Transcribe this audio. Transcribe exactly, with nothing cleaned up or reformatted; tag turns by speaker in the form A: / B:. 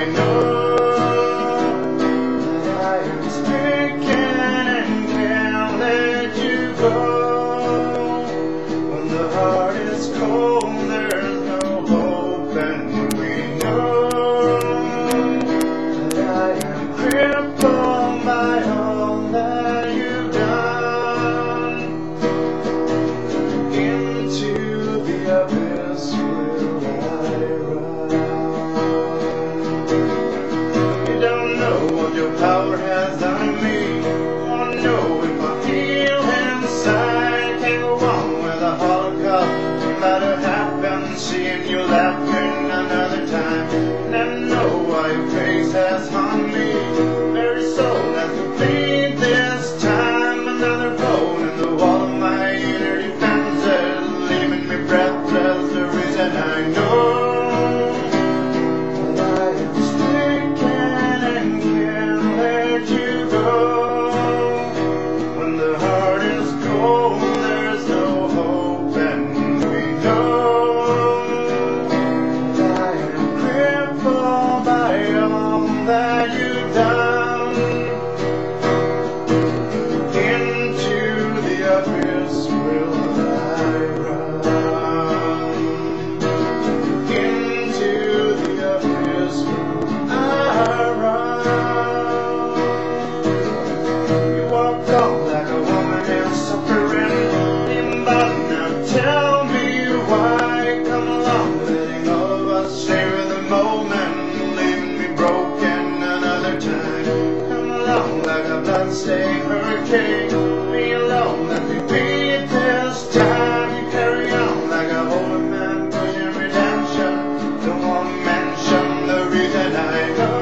A: I know that I am stricken and can't let you go. When the heart is cold, there's no hope, and we know that I am crippled by all that you've done. Into the abyss will I run. You don't know what your power has done to me. Wanna know if I feel inside. Can't go on with a holocaust. No matter happen, seeing you laughing another time. Never know why your face has haunted me. Very soul has to bleed this time. Another hole in the wall of my inner defenses, leaving me breathless. The reason I know that I am stricken and can't let you go. When the heart is cold, there's no hope, and we know that I am crippled by all that you've done. Into the abyss will I run. Into the abyss will I run. You walk on like a woman in suffering. But now tell me why. Come along, letting all of us share the moment, leaving me broken another time. Come along like a bloodstained hurricane. Be alone, let me beat this time. You carry on like a holy man pushing redemption. Don't want to mention the reason I go.